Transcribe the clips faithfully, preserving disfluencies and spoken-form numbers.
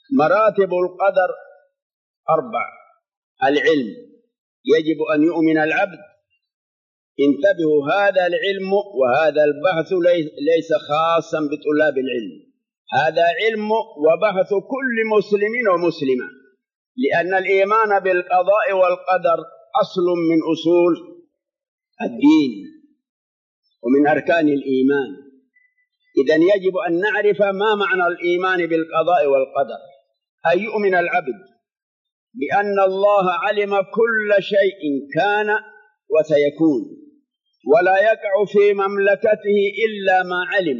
مراتب القدر أربع. العلم، يجب أن يؤمن العبد. انتبهوا، هذا العلم وهذا البحث ليس خاصا بطلاب العلم، هذا علم وبحث كل مسلم ومسلمة، لأن الإيمان بالقضاء والقدر أصل من أصول الدين ومن أركان الإيمان. إذن يجب أن نعرف ما معنى الإيمان بالقضاء والقدر. أن يؤمن العبد بأن الله علم كل شيء كان وسيكون، ولا يقع في مملكته إلا ما علم،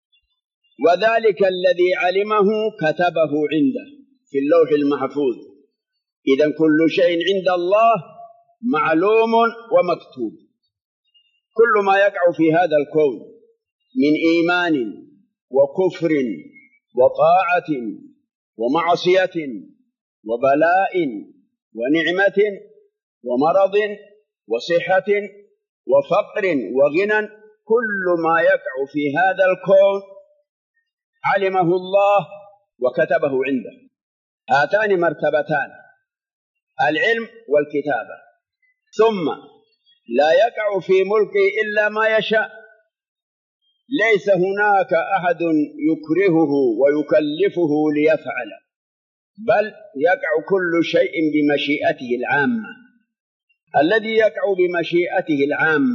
وذلك الذي علمه كتبه عنده في اللوح المحفوظ. إذن كل شيء عند الله معلوم ومكتوب. كل ما يقع في هذا الكون من إيمان وكفر وطاعة ومعصية وبلاء ونعمة ومرض وصحة وفقر وغنى، كل ما يقع في هذا الكون علمه الله وكتبه عنده. هاتان مرتبتان، العلم والكتابة. ثم لا يقع في ملكه إلا ما يشاء، ليس هناك أحد يكرهه ويكلفه ليفعل، بل يقع كل شيء بمشيئته العامة. الذي يقع بمشيئته العامة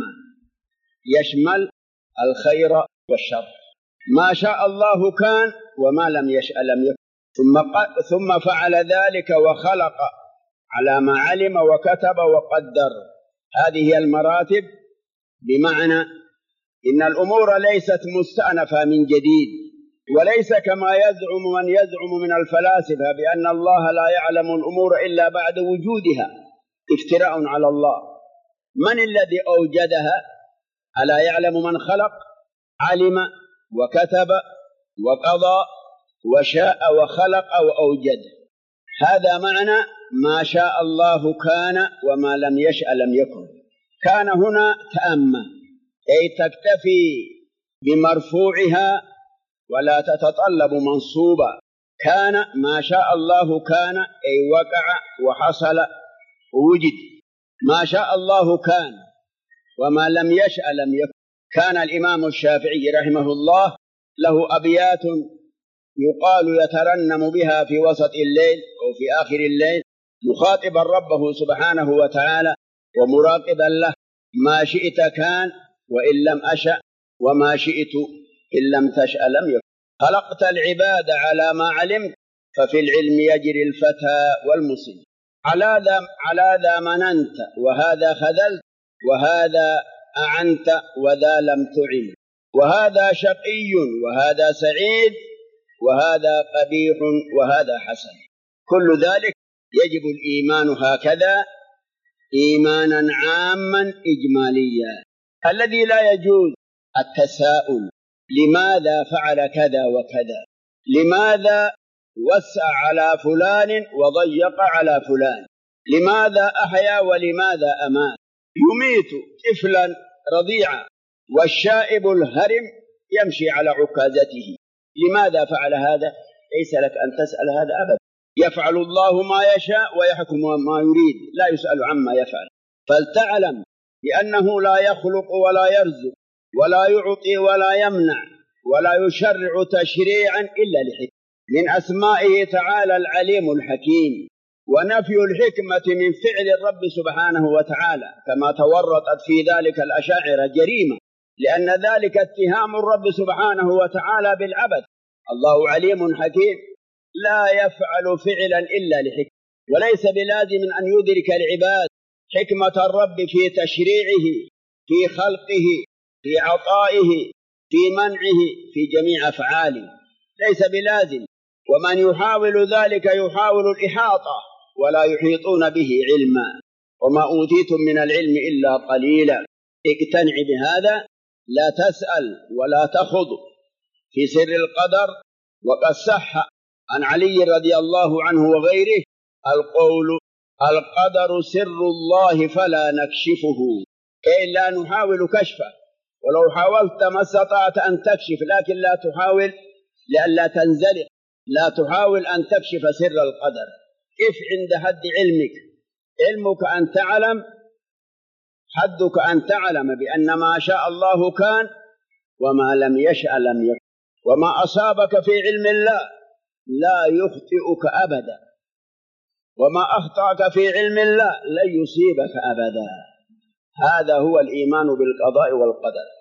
يشمل الخير والشر، ما شاء الله كان وما لم يشأ لم يكن. ثم, ثم فعل ذلك وخلق على ما علم وكتب وقدر. هذه هي المراتب، بمعنى إن الأمور ليست مستأنفة من جديد، وليس كما يزعم من يزعم من الفلاسفة بأن الله لا يعلم الأمور إلا بعد وجودها، افتراء على الله. من الذي أوجدها؟ ألا يعلم من خلق؟ علم وكتب وقضى وشاء وخلق وأوجد. هذا معنى ما شاء الله كان وما لم يشأ لم يكن. كان هنا تأمة، أي تكتفي بمرفوعها ولا تتطلب منصوبة. كان ما شاء الله كان، أي وقع وحصل ووجد. ما شاء الله كان وما لم يشأ لم يكن. كان الإمام الشافعي رحمه الله له أبيات يقال يترنم بها في وسط الليل أو في آخر الليل، مخاطبا ربه سبحانه وتعالى ومراقبا له: ما شئت كان وإن لم أشأ، وما شئت إن لم تشأ لم يكن. خلقت العباد على ما علمت، ففي العلم يجري الفتى والمسن. على ذا على ذا مننت وهذا خذلت، وهذا أعنت وذا لم تعن، وهذا شقي وهذا سعيد، وهذا قبيح وهذا حسن. كل ذلك يجب الإيمان هكذا إيمانا عاما إجماليا، الذي لا يجوز التساؤل: لماذا فعل كذا وكذا؟ لماذا وسع على فلان وضيق على فلان؟ لماذا أحيا ولماذا أمات؟ يميت طفلا رضيعا والشائب الهرم يمشي على عكازته. لماذا فعل هذا؟ ليس لك أن تسأل هذا أبدا. يفعل الله ما يشاء ويحكم ما يريد، لا يسأل عما يفعل. فلتعلم بأنه لا يخلق ولا يرزق ولا يعطي ولا يمنع ولا يشرع تشريعا إلا لحكمة. من أسمائه تعالى العليم الحكيم. ونفي الحكمة من فعل الرب سبحانه وتعالى كما تورطت في ذلك الأشاعرة جريمة، لأن ذلك اتهام الرب سبحانه وتعالى بالعبث. الله عليم حكيم لا يفعل فعلا إلا لحكمة، وليس بلازم أن يدرك العباد حكمة الرب في تشريعه، في خلقه، في عطائه، في منعه، في جميع أفعاله، ليس بلازم. ومن يحاول ذلك يحاول الإحاطة ولا يحيطون به علما، وما أوتيتم من العلم إلا قليلا. اقتنع بهذا، لا تسأل ولا تخض في سر القدر. وقد صح عن علي رضي الله عنه وغيره القول: القدر سر الله فلا نكشفه، أي لا نحاول كشفه، ولو حاولت ما استطعت أن تكشف، لكن لا تحاول لئلا تنزلق. لا تحاول أن تكشف سر القدر. كيف عند حد علمك؟ علمك أن تعلم، حدك أن تعلم بأن ما شاء الله كان وما لم يشأ لم يكن، وما أصابك في علم الله لا يخطئك أبدا، وما أخطأك في علم الله لن يصيبك أبدا. هذا هو الإيمان بالقضاء والقدر.